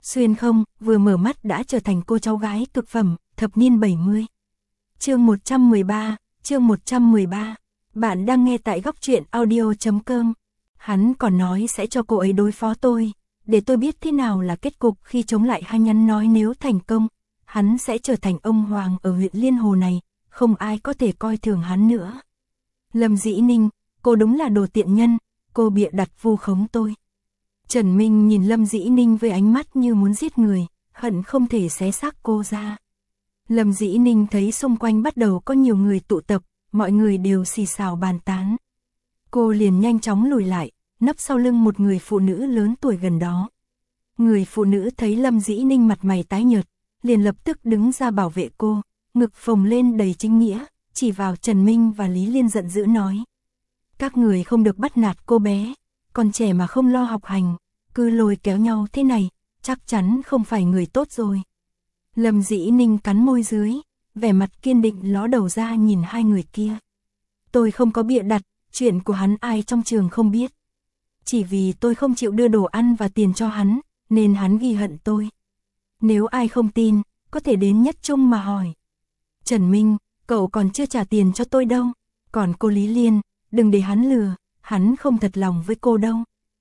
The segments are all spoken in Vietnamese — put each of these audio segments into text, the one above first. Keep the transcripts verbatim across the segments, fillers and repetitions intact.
xuyên không, vừa mở mắt đã trở thành cô cháu gái cực phẩm, thập niên bảy mươi. Chương một trăm mười ba, chương một trăm mười ba. Bạn đang nghe tại góc truyện audio chấm com. Hắn còn nói sẽ cho cô ấy đối phó tôi, để tôi biết thế nào là kết cục khi chống lại hai nhắn nói nếu thành công, hắn sẽ trở thành ông hoàng ở huyện Liên Hồ này, không ai có thể coi thường hắn nữa. Lâm Dĩ Ninh, cô đúng là đồ tiện nhân, cô bịa đặt vu khống tôi. Trần Minh nhìn Lâm Dĩ Ninh với ánh mắt như muốn giết người, hận không thể xé xác cô ra. Lâm Dĩ Ninh thấy xung quanh bắt đầu có nhiều người tụ tập, mọi người đều xì xào bàn tán. Cô liền nhanh chóng lùi lại, nấp sau lưng một người phụ nữ lớn tuổi gần đó. Người phụ nữ thấy Lâm Dĩ Ninh mặt mày tái nhợt, liền lập tức đứng ra bảo vệ cô, ngực phồng lên đầy chính nghĩa, chỉ vào Trần Minh và Lý Liên giận dữ nói. Các người không được bắt nạt cô bé, còn trẻ mà không lo học hành, cứ lôi kéo nhau thế này, chắc chắn không phải người tốt rồi. Lâm Dĩ Ninh cắn môi dưới, vẻ mặt kiên định ló đầu ra nhìn hai người kia. Tôi không có bịa đặt, chuyện của hắn ai trong trường không biết. Chỉ vì tôi không chịu đưa đồ ăn và tiền cho hắn, nên hắn ghi hận tôi. Nếu ai không tin, có thể đến Nhất Trung mà hỏi. Trần Minh, cậu còn chưa trả tiền cho tôi đâu. Còn cô Lý Liên, đừng để hắn lừa, hắn không thật lòng với cô đâu.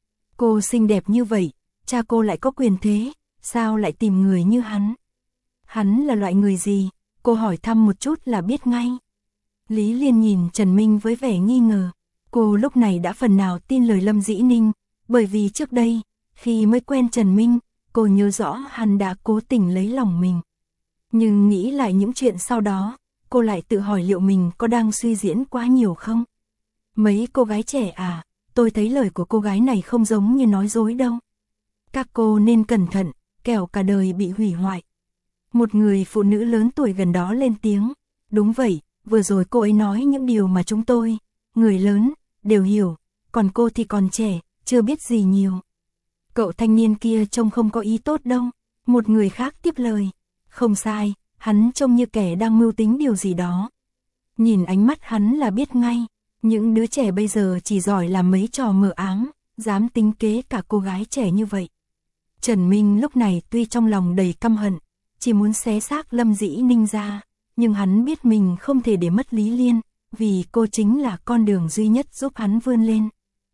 Cô xinh đẹp như vậy, cha cô lại có quyền thế, sao lại tìm người như hắn? Hắn là loại người gì? Cô hỏi thăm một chút là biết ngay. Lý Liên nhìn Trần Minh với vẻ nghi ngờ. Cô lúc này đã phần nào tin lời Lâm Dĩ Ninh, bởi vì trước đây, khi mới quen Trần Minh, cô nhớ rõ hắn đã cố tình lấy lòng mình. Nhưng nghĩ lại những chuyện sau đó, cô lại tự hỏi liệu mình có đang suy diễn quá nhiều không? Mấy cô gái trẻ à, tôi thấy lời của cô gái này không giống như nói dối đâu. Các cô nên cẩn thận, kẻo cả đời bị hủy hoại. Một người phụ nữ lớn tuổi gần đó lên tiếng. Đúng vậy, vừa rồi cô ấy nói những điều mà chúng tôi, người lớn, đều hiểu, còn cô thì còn trẻ, chưa biết gì nhiều. Cậu thanh niên kia trông không có ý tốt đâu. Một người khác tiếp lời. Không sai, hắn trông như kẻ đang mưu tính điều gì đó. Nhìn ánh mắt hắn là biết ngay, những đứa trẻ bây giờ chỉ giỏi làm mấy trò mờ ám, dám tính kế cả cô gái trẻ như vậy. Trần Minh lúc này tuy trong lòng đầy căm hận, chỉ muốn xé xác Lâm Dĩ Ninh ra, nhưng hắn biết mình không thể để mất Lý Liên, vì cô chính là con đường duy nhất giúp hắn vươn lên.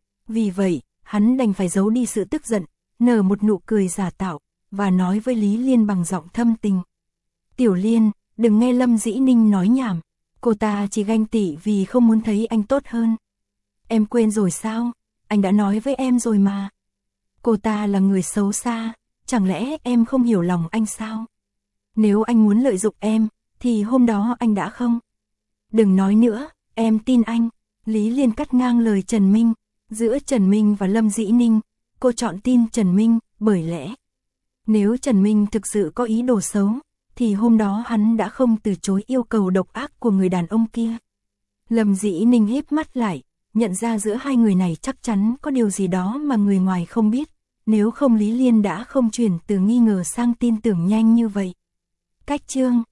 Vì vậy, hắn đành phải giấu đi sự tức giận, nở một nụ cười giả tạo, và nói với Lý Liên bằng giọng thâm tình. Tiểu Liên, đừng nghe Lâm Dĩ Ninh nói nhảm, cô ta chỉ ganh tị vì không muốn thấy anh tốt hơn. Em quên rồi sao, anh đã nói với em rồi mà. Cô ta là người xấu xa, chẳng lẽ em không hiểu lòng anh sao? Nếu anh muốn lợi dụng em, thì hôm đó anh đã không? Đừng nói nữa, em tin anh. Lý Liên cắt ngang lời Trần Minh. Giữa Trần Minh và Lâm Dĩ Ninh, cô chọn tin Trần Minh, bởi lẽ nếu Trần Minh thực sự có ý đồ xấu, thì hôm đó hắn đã không từ chối yêu cầu độc ác của người đàn ông kia. Lâm Dĩ Ninh híp mắt lại, nhận ra giữa hai người này chắc chắn có điều gì đó mà người ngoài không biết, nếu không Lý Liên đã không chuyển từ nghi ngờ sang tin tưởng nhanh như vậy. Cách chương